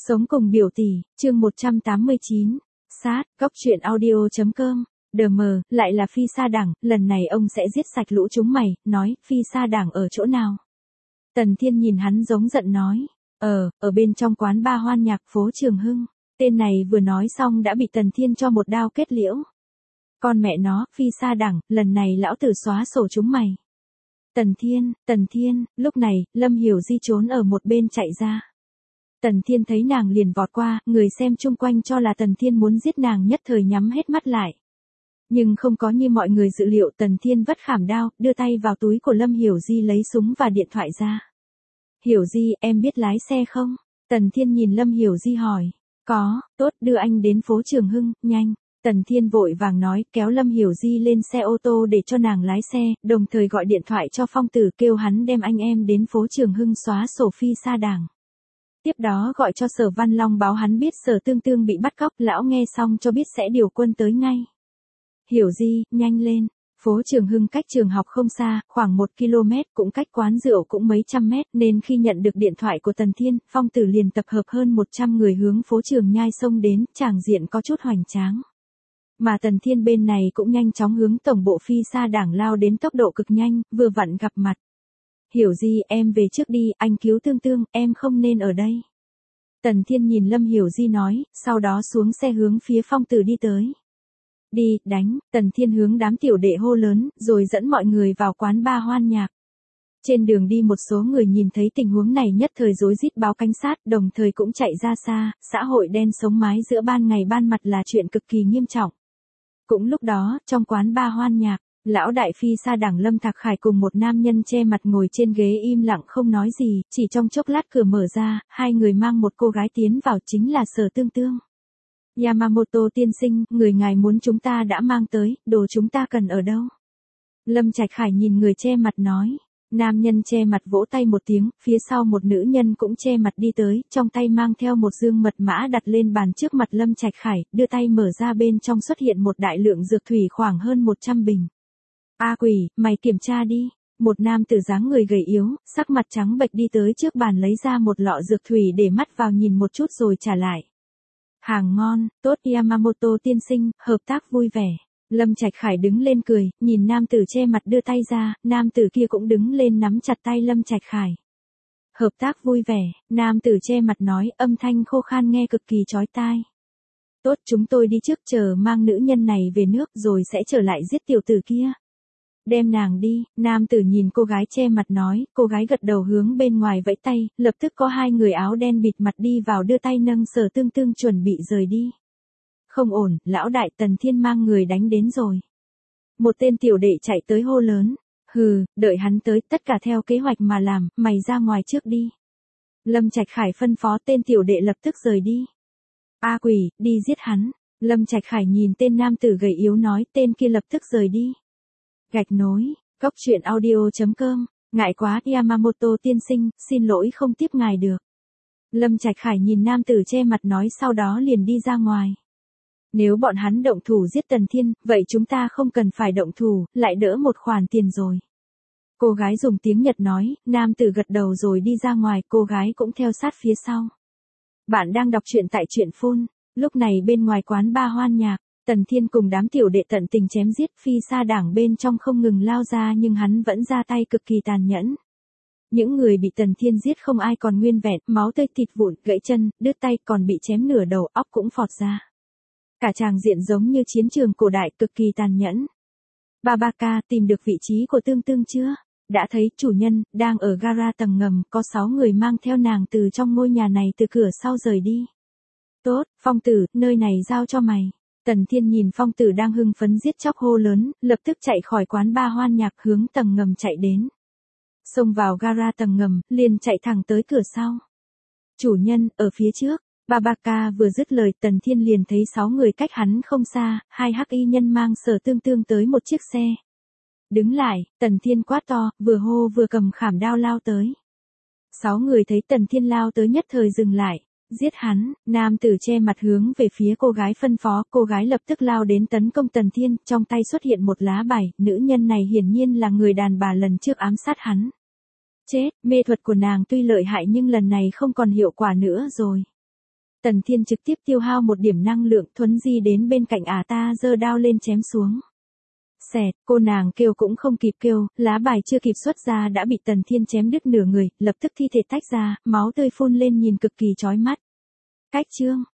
Sống cùng biểu tỷ, chương 189. Sát, góc truyện audio.com. DM, lại là Phi Sa Đảng, lần này ông sẽ giết sạch lũ chúng mày, nói, Phi Sa Đảng ở chỗ nào? Tần Thiên nhìn hắn giống giận nói, ở bên trong quán ba hoan nhạc phố Trường Hưng. Tên này vừa nói xong đã bị Tần Thiên cho một đao kết liễu. Con mẹ nó, Phi Sa Đảng, lần này lão tử xóa sổ chúng mày. Tần Thiên, lúc này, Lâm Hiểu Di trốn ở một bên chạy ra. Tần Thiên thấy nàng liền vọt qua, người xem chung quanh cho là Tần Thiên muốn giết nàng nhất thời nhắm hết mắt lại. Nhưng không có như mọi người dự liệu, Tần Thiên vất khảm đao, đưa tay vào túi của Lâm Hiểu Di lấy súng và điện thoại ra. Hiểu Di, em biết lái xe không? Tần Thiên nhìn Lâm Hiểu Di hỏi. Có, tốt, đưa anh đến phố Trường Hưng, nhanh. Tần Thiên vội vàng nói, kéo Lâm Hiểu Di lên xe ô tô để cho nàng lái xe, đồng thời gọi điện thoại cho Phong Tử kêu hắn đem anh em đến phố Trường Hưng xóa sổ Phi Sa Đảng. Tiếp đó gọi cho Sở Văn Long báo hắn biết Sở Tương Tương bị bắt cóc, lão nghe xong cho biết sẽ điều quân tới ngay. Hiểu Di, nhanh lên. Phố Trường Hưng cách trường học không xa, khoảng 1 km, cũng cách quán rượu cũng mấy trăm mét, nên khi nhận được điện thoại của Tần Thiên, Phong Tử liền tập hợp hơn 100 người hướng phố Trường Nhai xông đến, tràng diện có chút hoành tráng. Mà Tần Thiên bên này cũng nhanh chóng hướng tổng bộ Phi Sa Đảng lao đến tốc độ cực nhanh, vừa vặn gặp mặt. Hiểu Di, em về trước đi, anh cứu Tương Tương, em không nên ở đây. Tần Thiên nhìn Lâm Hiểu Di nói, sau đó xuống xe hướng phía Phong Tử đi tới. Đi, đánh, Tần Thiên hướng đám tiểu đệ hô lớn, rồi dẫn mọi người vào quán ba hoan nhạc. Trên đường đi một số người nhìn thấy tình huống này nhất thời rối rít báo cảnh sát, đồng thời cũng chạy ra xa, xã hội đen sống mái giữa ban ngày ban mặt là chuyện cực kỳ nghiêm trọng. Cũng lúc đó, trong quán ba hoan nhạc, lão đại Phi Sa Đảng Lâm Thạc Khải cùng một nam nhân che mặt ngồi trên ghế im lặng không nói gì, chỉ trong chốc lát cửa mở ra, hai người mang một cô gái tiến vào chính là Sở Tương Tương. Yamamoto tiên sinh, người ngài muốn chúng ta đã mang tới, đồ chúng ta cần ở đâu? Lâm Trạch Khải nhìn người che mặt nói. Nam nhân che mặt vỗ tay một tiếng, phía sau một nữ nhân cũng che mặt đi tới, trong tay mang theo một dương mật mã đặt lên bàn trước mặt Lâm Trạch Khải, đưa tay mở ra bên trong xuất hiện một đại lượng dược thủy khoảng hơn 100 bình. A Quỷ, mày kiểm tra đi. Một nam tử dáng người gầy yếu, sắc mặt trắng bệch đi tới trước bàn lấy ra một lọ dược thủy để mắt vào nhìn một chút rồi trả lại. Hàng ngon, tốt Yamamoto tiên sinh, hợp tác vui vẻ. Lâm Trạch Khải đứng lên cười, nhìn nam tử che mặt đưa tay ra, nam tử kia cũng đứng lên nắm chặt tay Lâm Trạch Khải. Hợp tác vui vẻ, nam tử che mặt nói, âm thanh khô khan nghe cực kỳ chói tai. Tốt, chúng tôi đi trước chờ mang nữ nhân này về nước rồi sẽ trở lại giết tiểu tử kia. Đem nàng đi, nam tử nhìn cô gái che mặt nói, cô gái gật đầu hướng bên ngoài vẫy tay, lập tức có hai người áo đen bịt mặt đi vào đưa tay nâng Sở Tương Tương chuẩn bị rời đi. Không ổn, lão đại Tần Thiên mang người đánh đến rồi. Một tên tiểu đệ chạy tới hô lớn. Hừ, đợi hắn tới, tất cả theo kế hoạch mà làm, mày ra ngoài trước đi. Lâm Trạch Khải phân phó tên tiểu đệ lập tức rời đi. A Quỷ, đi giết hắn. Lâm Trạch Khải nhìn tên nam tử gầy yếu nói, tên kia lập tức rời đi. Gạch nối, góc truyện audio.com, ngại quá Yamamoto tiên sinh, xin lỗi không tiếp ngài được. Lâm Trạch Khải nhìn nam tử che mặt nói sau đó liền đi ra ngoài. Nếu bọn hắn động thủ giết Tần Thiên, vậy chúng ta không cần phải động thủ, lại đỡ một khoản tiền rồi. Cô gái dùng tiếng Nhật nói, nam tử gật đầu rồi đi ra ngoài, cô gái cũng theo sát phía sau. Bạn đang đọc truyện tại truyện phun, lúc này bên ngoài quán ba hoan nhạc, Tần Thiên cùng đám tiểu đệ tận tình chém giết, Phi Sa Đảng bên trong không ngừng lao ra nhưng hắn vẫn ra tay cực kỳ tàn nhẫn. Những người bị Tần Thiên giết không ai còn nguyên vẹn, máu tươi thịt vụn, gãy chân, đứt tay, còn bị chém nửa đầu, óc cũng phọt ra. Cả tràng diện giống như chiến trường cổ đại cực kỳ tàn nhẫn. Babaka, tìm được vị trí của Tương Tương chưa? Đã thấy, chủ nhân, đang ở gara tầng ngầm, có 6 người mang theo nàng từ trong ngôi nhà này từ cửa sau rời đi. Tốt, Phong Tử, nơi này giao cho mày. Tần Thiên nhìn Phong Tử đang hưng phấn giết chóc hô lớn, lập tức chạy khỏi quán ba hoan nhạc hướng tầng ngầm chạy đến. Xông vào gara tầng ngầm, liền chạy thẳng tới cửa sau. Chủ nhân, ở phía trước. Babaka vừa dứt lời Tần Thiên liền thấy 6 người cách hắn không xa, hai hắc y nhân mang Sở Tương Tương tới một chiếc xe. Đứng lại, Tần Thiên quát to, vừa hô vừa cầm khảm đao lao tới. 6 người thấy Tần Thiên lao tới nhất thời dừng lại, giết hắn, nam tử che mặt hướng về phía cô gái phân phó, cô gái lập tức lao đến tấn công Tần Thiên, trong tay xuất hiện một lá bài, nữ nhân này hiển nhiên là người đàn bà lần trước ám sát hắn. Chết, mê thuật của nàng tuy lợi hại nhưng lần này không còn hiệu quả nữa rồi. Tần Thiên trực tiếp tiêu hao một điểm năng lượng, thuấn di đến bên cạnh ta giơ đao lên chém xuống. Xẹt, cô nàng kêu cũng không kịp kêu, lá bài chưa kịp xuất ra đã bị Tần Thiên chém đứt nửa người, lập tức thi thể tách ra, máu tươi phun lên nhìn cực kỳ chói mắt. Cách chương.